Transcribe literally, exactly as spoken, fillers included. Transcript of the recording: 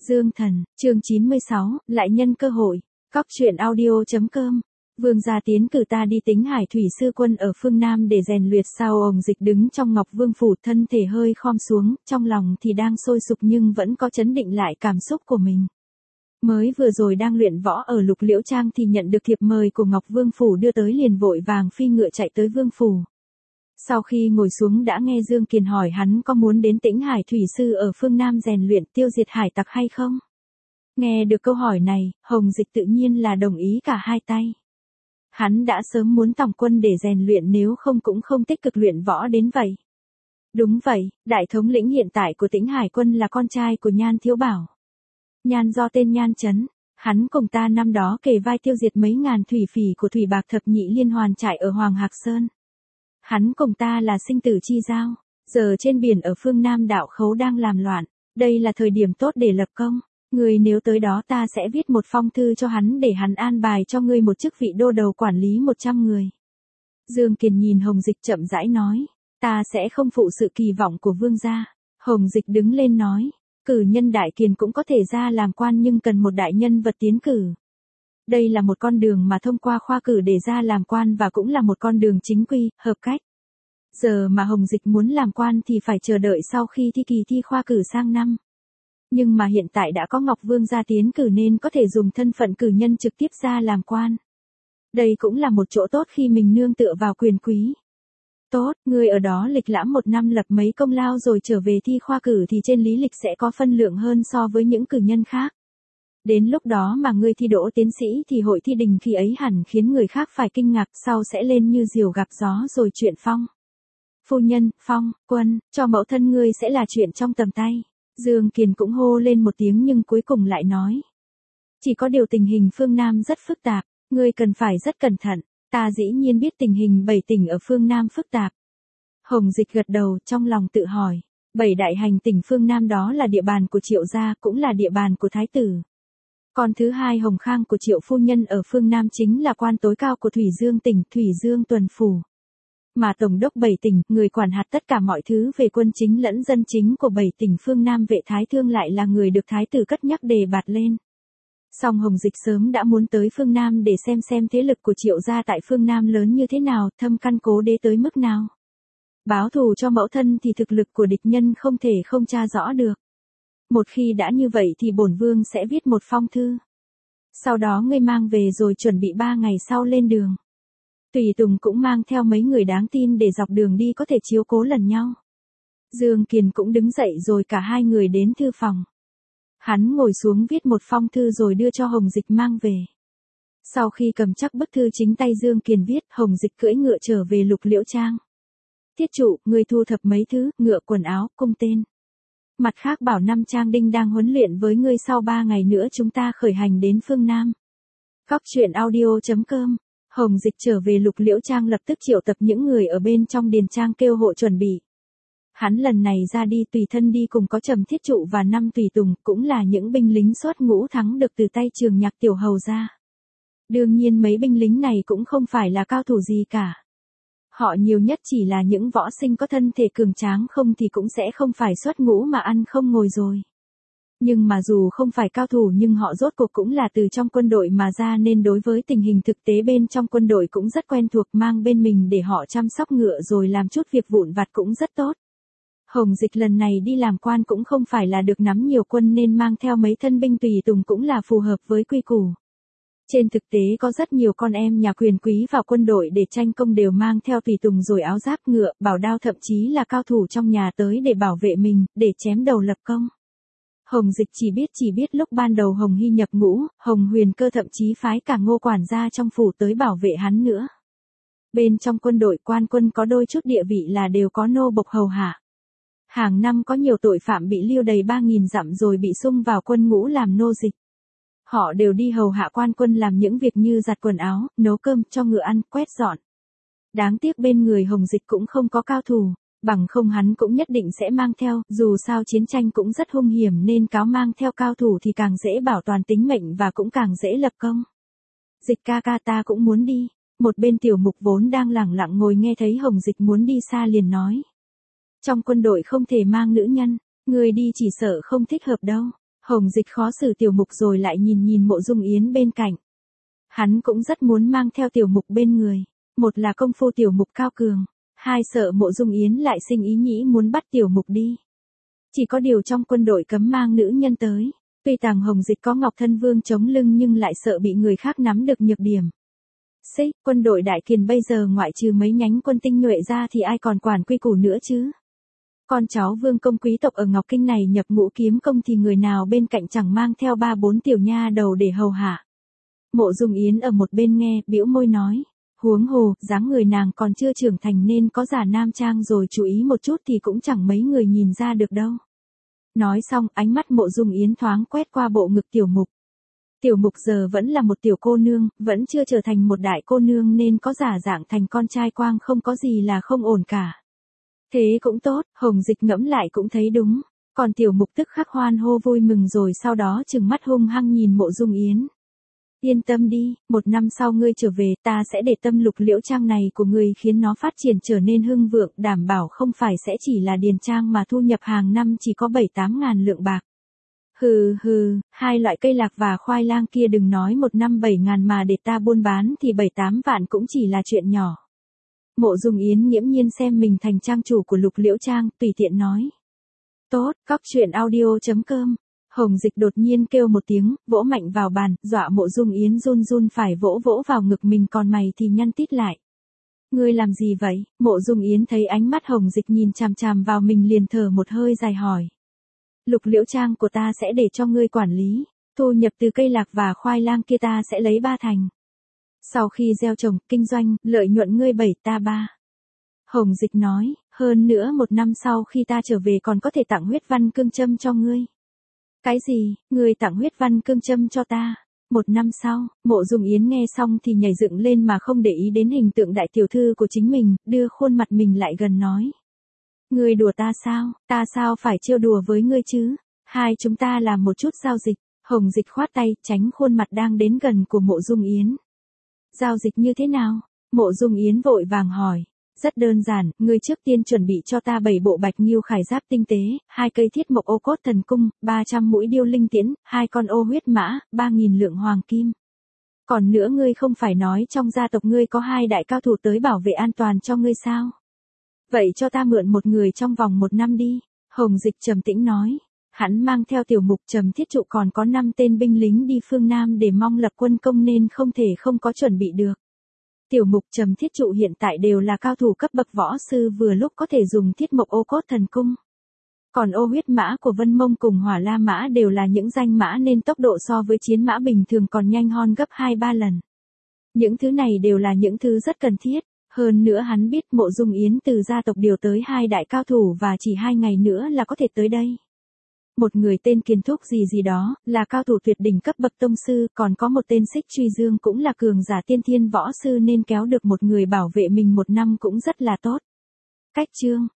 Dương Thần, chương chín mươi sáu, lại nhân cơ hội. Cóc truyện audio chấm com. Vương gia tiến cử ta đi Tính Hải thủy sư quân ở phương Nam để rèn luyện. Sao ổng dịch đứng trong Ngọc Vương phủ, thân thể hơi khom xuống, trong lòng thì đang sôi sục nhưng vẫn có chấn định lại cảm xúc của mình. Mới vừa rồi đang luyện võ ở Lục Liễu Trang thì nhận được thiệp mời của Ngọc Vương phủ đưa tới, liền vội vàng phi ngựa chạy tới Vương phủ. Sau khi ngồi xuống đã nghe Dương Kiền hỏi hắn có muốn đến Tĩnh Hải thủy sư ở phương Nam rèn luyện tiêu diệt hải tặc hay không. Nghe được câu hỏi này, Hồng Dịch tự nhiên là đồng ý cả hai tay. Hắn đã sớm muốn tòng quân để rèn luyện, nếu không cũng không tích cực luyện võ đến vậy. Đúng vậy, đại thống lĩnh hiện tại của Tĩnh Hải quân là con trai của Nhan Thiếu Bảo. Nhan do tên Nhan Chấn, hắn cùng ta năm đó kề vai tiêu diệt mấy ngàn thủy phỉ của Thủy Bạc Thập Nhị Liên Hoàn trại ở Hoàng Hạc Sơn. Hắn cùng ta là sinh tử chi giao, giờ trên biển ở phương Nam đảo khấu đang làm loạn, đây là thời điểm tốt để lập công. Người nếu tới đó ta sẽ viết một phong thư cho hắn để hắn an bài cho ngươi một chức vị đô đầu quản lý một trăm người. Dương Kiền nhìn Hồng Dịch chậm rãi nói, ta sẽ không phụ sự kỳ vọng của vương gia. Hồng Dịch đứng lên nói, cử nhân đại kiền cũng có thể ra làm quan nhưng cần một đại nhân vật tiến cử. Đây là một con đường mà thông qua khoa cử để ra làm quan và cũng là một con đường chính quy, hợp cách. Giờ mà Hồng Dịch muốn làm quan thì phải chờ đợi sau khi thi kỳ thi khoa cử sang năm. Nhưng mà hiện tại đã có Ngọc Vương gia tiến cử nên có thể dùng thân phận cử nhân trực tiếp ra làm quan. Đây cũng là một chỗ tốt khi mình nương tựa vào quyền quý. Tốt, ngươi ở đó lịch lãm một năm lập mấy công lao rồi trở về thi khoa cử thì trên lý lịch sẽ có phân lượng hơn so với những cử nhân khác. Đến lúc đó mà ngươi thi đỗ tiến sĩ thì hội thi đình khi ấy hẳn khiến người khác phải kinh ngạc, sau sẽ lên như diều gặp gió rồi chuyện phong. Phu nhân, phong, quân, cho mẫu thân ngươi sẽ là chuyện trong tầm tay. Dương Kiền cũng hô lên một tiếng nhưng cuối cùng lại nói. Chỉ có điều tình hình phương Nam rất phức tạp, ngươi cần phải rất cẩn thận, ta dĩ nhiên biết tình hình bảy tỉnh ở phương Nam phức tạp. Hồng Dịch gật đầu trong lòng tự hỏi, bảy đại hành tỉnh phương Nam đó là địa bàn của Triệu gia cũng là địa bàn của Thái tử. Còn thứ hai Hồng Khang của Triệu phu nhân ở phương Nam chính là quan tối cao của Thủy Dương tỉnh, Thủy Dương tuần phủ. Mà tổng đốc bảy tỉnh, người quản hạt tất cả mọi thứ về quân chính lẫn dân chính của bảy tỉnh phương Nam Vệ Thái Thương lại là người được Thái tử cất nhắc đề bạt lên. Song Hồng Dịch sớm đã muốn tới phương Nam để xem xem thế lực của Triệu gia tại phương Nam lớn như thế nào, thâm căn cố đế tới mức nào. Báo thù cho mẫu thân thì thực lực của địch nhân không thể không tra rõ được. Một khi đã như vậy thì bổn vương sẽ viết một phong thư. Sau đó ngươi mang về rồi chuẩn bị ba ngày sau lên đường. Tùy tùng cũng mang theo mấy người đáng tin để dọc đường đi có thể chiếu cố lần nhau. Dương Kiền cũng đứng dậy rồi cả hai người đến thư phòng. Hắn ngồi xuống viết một phong thư rồi đưa cho Hồng Dịch mang về. Sau khi cầm chắc bức thư chính tay Dương Kiền viết, Hồng Dịch cưỡi ngựa trở về Lục Liễu Trang. Thiết trụ, người thu thập mấy thứ, ngựa, quần áo, cung tên. Mặt khác bảo năm Trang Đinh đang huấn luyện với ngươi, sau ba ngày nữa chúng ta khởi hành đến phương Nam. Cóc truyện audio chấm com. Hồng Dịch trở về Lục Liễu Trang lập tức triệu tập những người ở bên trong điền trang kêu hộ chuẩn bị. Hắn lần này ra đi tùy thân đi cùng có Trầm Thiết Trụ và năm tùy tùng, cũng là những binh lính xuất ngũ thắng được từ tay Trường Nhạc tiểu hầu ra. Đương nhiên mấy binh lính này cũng không phải là cao thủ gì cả. Họ nhiều nhất chỉ là những võ sinh có thân thể cường tráng, không thì cũng sẽ không phải xuất ngũ mà ăn không ngồi rồi. Nhưng mà dù không phải cao thủ nhưng họ rốt cuộc cũng là từ trong quân đội mà ra nên đối với tình hình thực tế bên trong quân đội cũng rất quen thuộc, mang bên mình để họ chăm sóc ngựa rồi làm chút việc vụn vặt cũng rất tốt. Hồng Dịch lần này đi làm quan cũng không phải là được nắm nhiều quân nên mang theo mấy thân binh tùy tùng cũng là phù hợp với quy củ. Trên thực tế có rất nhiều con em nhà quyền quý vào quân đội để tranh công đều mang theo tùy tùng rồi áo giáp ngựa, bảo đao, thậm chí là cao thủ trong nhà tới để bảo vệ mình, để chém đầu lập công. Hồng Dịch chỉ biết chỉ biết lúc ban đầu Hồng Hy nhập ngũ, Hồng Huyền Cơ thậm chí phái cả Ngô quản gia trong phủ tới bảo vệ hắn nữa. Bên trong quân đội quan quân có đôi chút địa vị là đều có nô bộc hầu hạ. Hàng năm có nhiều tội phạm bị lưu đầy ba nghìn dặm rồi bị sung vào quân ngũ làm nô dịch. Họ đều đi hầu hạ quan quân làm những việc như giặt quần áo, nấu cơm, cho ngựa ăn, quét dọn. Đáng tiếc bên người Hồng Dịch cũng không có cao thủ. Bằng không hắn cũng nhất định sẽ mang theo, dù sao chiến tranh cũng rất hung hiểm nên cáo mang theo cao thủ thì càng dễ bảo toàn tính mệnh và cũng càng dễ lập công. Dịch ca ca ta cũng muốn đi. Một bên Tiểu Mục vốn đang lẳng lặng ngồi nghe thấy Hồng Dịch muốn đi xa liền nói. Trong quân đội không thể mang nữ nhân, người đi chỉ sợ không thích hợp đâu. Hồng Dịch khó xử Tiểu Mục rồi lại nhìn nhìn Mộ Dung Yến bên cạnh. Hắn cũng rất muốn mang theo Tiểu Mục bên người. Một là công phu Tiểu Mục cao cường. Hai sợ Mộ Dung Yến lại sinh ý nghĩ muốn bắt Tiểu Mục đi. Chỉ có điều trong quân đội cấm mang nữ nhân tới. Tuy Tàng Hồng Dịch có Ngọc Thân Vương chống lưng nhưng lại sợ bị người khác nắm được nhược điểm. Xích, quân đội Đại Kiền bây giờ ngoại trừ mấy nhánh quân tinh nhuệ ra thì ai còn quản quy củ nữa chứ? Con cháu vương công quý tộc ở Ngọc Kinh này nhập ngũ kiếm công thì người nào bên cạnh chẳng mang theo ba bốn tiểu nha đầu để hầu hạ. Mộ Dung Yến ở một bên nghe, bĩu môi nói. Huống hồ, dáng người nàng còn chưa trưởng thành nên có giả nam trang rồi chú ý một chút thì cũng chẳng mấy người nhìn ra được đâu. Nói xong, ánh mắt Mộ Dung Yến thoáng quét qua bộ ngực Tiểu Mục. Tiểu Mục giờ vẫn là một tiểu cô nương, vẫn chưa trở thành một đại cô nương nên có giả dạng thành con trai quang không có gì là không ổn cả. Thế cũng tốt, Hồng Dịch ngẫm lại cũng thấy đúng. Còn Tiểu Mục tức khắc hoan hô vui mừng rồi sau đó trừng mắt hung hăng nhìn Mộ Dung Yến. Yên tâm đi, một năm sau ngươi trở về ta sẽ để tâm Lục Liễu Trang này của ngươi khiến nó phát triển trở nên hưng vượng, đảm bảo không phải sẽ chỉ là điền trang mà thu nhập hàng năm chỉ có bảy tám ngàn lượng bạc. Hừ hừ, hai loại cây lạc và khoai lang kia đừng nói một năm bảy ngàn mà để ta buôn bán thì bảy tám vạn cũng chỉ là chuyện nhỏ. Mộ Dung Yến nghiễm nhiên xem mình thành trang chủ của Lục Liễu Trang, tùy tiện nói. Tốt, cóc truyện audio chấm com. Hồng Dịch đột nhiên kêu một tiếng, vỗ mạnh vào bàn, dọa Mộ Dung Yến run run phải vỗ vỗ vào ngực mình, còn mày thì nhăn tít lại. Ngươi làm gì vậy? Mộ Dung Yến thấy ánh mắt Hồng Dịch nhìn chằm chằm vào mình liền thở một hơi dài hỏi. Lục Liễu Trang của ta sẽ để cho ngươi quản lý, thu nhập từ cây lạc và khoai lang kia ta sẽ lấy ba thành. Sau khi gieo trồng, kinh doanh, lợi nhuận ngươi bảy ta ba. Hồng Dịch nói, hơn nữa một năm sau khi ta trở về còn có thể tặng huyết văn cương châm cho ngươi. Cái gì, ngươi tặng huyết văn cương châm cho ta? Một năm sau, Mộ Dung Yến nghe xong thì nhảy dựng lên mà không để ý đến hình tượng đại tiểu thư của chính mình, đưa khuôn mặt mình lại gần nói. Ngươi đùa ta sao, ta sao phải trêu đùa với ngươi chứ? Hai chúng ta làm một chút giao dịch. Hồng Dịch khoát tay, tránh khuôn mặt đang đến gần của Mộ Dung Yến. Giao dịch như thế nào? Mộ Dung Yến vội vàng hỏi. Rất đơn giản, ngươi trước tiên chuẩn bị cho ta bảy bộ bạch nghiêu khải giáp tinh tế, hai cây thiết mộc ô cốt thần cung, ba trăm mũi điêu linh tiễn, hai con ô huyết mã, ba nghìn lượng hoàng kim. Còn nữa ngươi không phải nói trong gia tộc ngươi có hai đại cao thủ tới bảo vệ an toàn cho ngươi sao? Vậy cho ta mượn một người trong vòng một năm đi. Hồng Dịch trầm tĩnh nói. Hắn mang theo Tiểu Mục, Trầm Thiết Trụ còn có năm tên binh lính đi phương Nam để mong lập quân công nên không thể không có chuẩn bị được. Tiểu Mục, Trầm Thiết Trụ hiện tại đều là cao thủ cấp bậc võ sư vừa lúc có thể dùng thiết mộc ô cốt thần cung. Còn ô huyết mã của Vân Mông cùng Hỏa La Mã đều là những danh mã nên tốc độ so với chiến mã bình thường còn nhanh hơn gấp hai ba lần. Những thứ này đều là những thứ rất cần thiết. Hơn nữa hắn biết Mộ Dung Yến từ gia tộc điều tới hai đại cao thủ và chỉ hai ngày nữa là có thể tới đây. Một người tên Kiền Thúc gì gì đó, là cao thủ tuyệt đỉnh cấp bậc tông sư, còn có một tên Xích Truy Dương cũng là cường giả tiên thiên võ sư nên kéo được một người bảo vệ mình một năm cũng rất là tốt. Cách chương